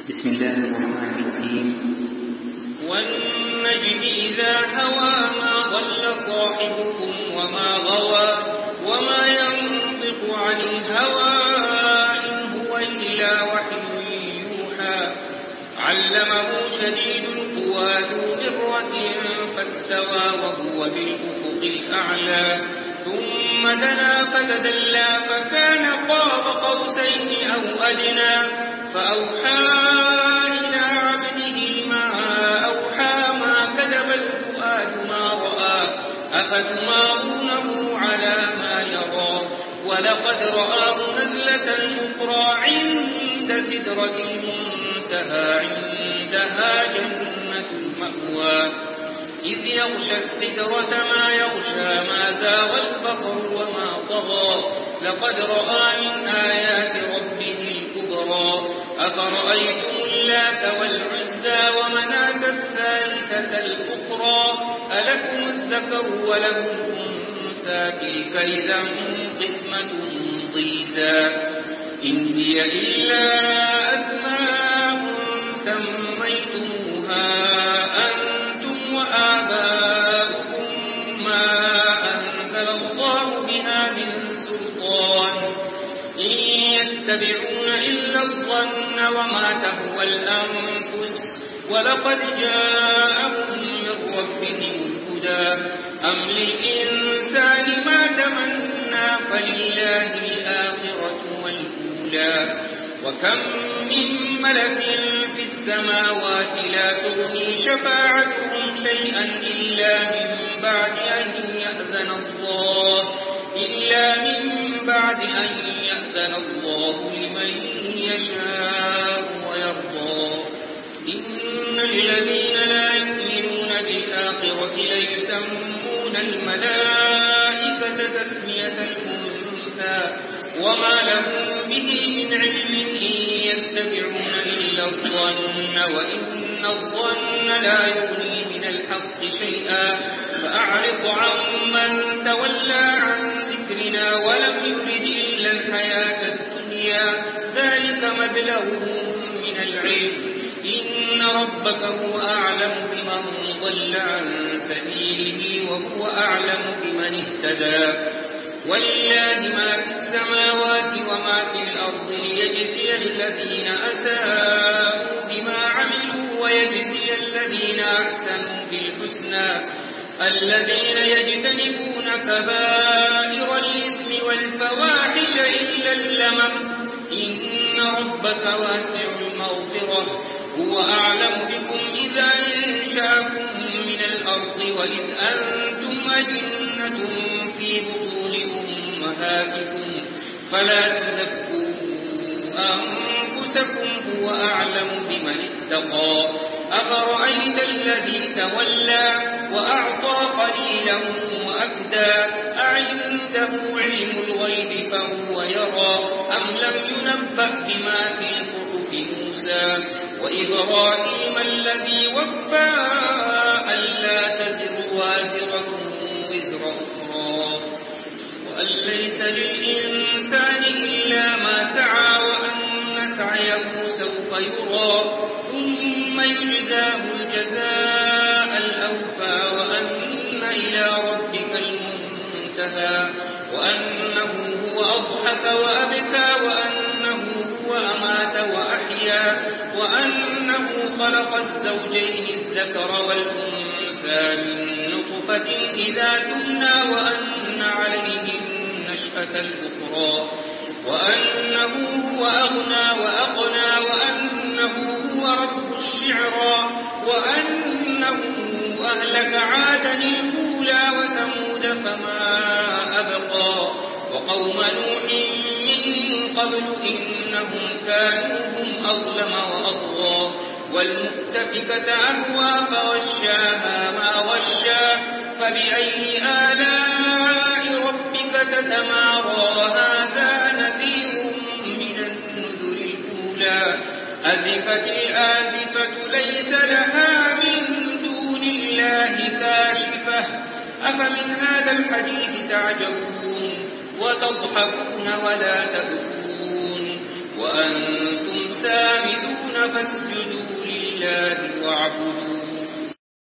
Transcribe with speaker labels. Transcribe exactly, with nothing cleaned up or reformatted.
Speaker 1: بسم الله الرحمن الرحيم.
Speaker 2: والنجم إذا هوى ما ضل صاحبكم وما غوى وما ينطق عن الهوى إن هو إلا وحي يوحى علمه شديد القوى ذو مرة فاستوى وهو بالأفق الأعلى ثم دنا فتدلى فكان قاب قوسين أو أدنى فأوحى إلى عبده ما أوحى ما كذب الفؤاد ما رأى أفتمارونه على ما يرى ولقد رآه نزلة أخرى عند سدرة المنتهى عندها جنة المأوى إذ يغشى السدرة ما يغشى ما زاغ البصر وما طغى لقد رأى من آيات ربه الكبرى أفرأيتم اللات والعزى ومناة الثالثة الأخرى ألكم الذكر وله الأنثى تلك إذا قسمة ضيزى إن هي إلا أسماء سميتموها أنتم وآباؤكم ما أنزل الله بها من سلطان إن يتبعون إلا الظن وما تهوى الأنفس ولقد جاءهم من ربهم الهدى أم للإنسان ما تمنى فلله الآخرة والأولى وكم من ملك في السماوات لا تغني شفاعتهم شيئا إلا من بعد أن يأذن الله إلا من بعد أن يأذن الله لمن يشاء ويرضى إن الذين لا يؤمنون بالآخرة ليسمون الملائكة تسمية الأنثى وما لهم به من علم إن يتبعون إلا الظن وإن الظن لا يغني من الحق شيئا فأعرض عمن تولى عن ذكرنا ولم يرد إلا الحياة الدنيا ذلك مبلغهم من العلم إن ربك هو أعلم بمن ضل عن سبيله وهو أعلم بمن اهتدى ولله ما في السماوات وما في الأرض ليجزي الذين أساءوا بما عملوا ويجزي الذين أحسنوا بالحسنى الذين يجتنبون كبائر الإثم والفواحش إلا اللمم إن ربك واسع المغفرة هو أعلم بكم إذا أنشأكم من الأرض وإذ أنتم أجنة في بطون أمهاتكم فلا تزكوا أنفسكم هو أعلم بمن اتقى أفرأيت الذي تولى وأعطى قليلا وأكدى أعنده علم الغيب فهو يرى أم لم ينبأ بما في صحف موسى وإبراهيم الذي وفى ألا تزر وازرة وزر أخرى وأن ليس للإنسان إلا ما سعى وأن سعيه سوف يرى ثم يجزاه الجزاء الأوفى وأن إلى ربك المنتهى وأنه هو أضحك وأبكى وأنه هو أمات وأحيا وأنه خلق الزوجين الذكر والأنثى من نطفة إذا تمنى وأن عليه النشأة الأخرى وأنه هو أغنى وأقنى وأنه هو رب الشعرى وأنه أهلك عادا الأولى وثمود فما أبقى وقوم نوح من قبل إنهم كانوا هم أظلم وأطغى والمؤتفكة أهوى فغشاها ما غشا فبأي آلاء ربك تتمارى هذا نذير من النذر الأولى أزفت الآزفة ليس لها من دون الله كاشفة أفمن هذا الحديث تعجبون وتضحكون ولا تبكون وأنتم سامدون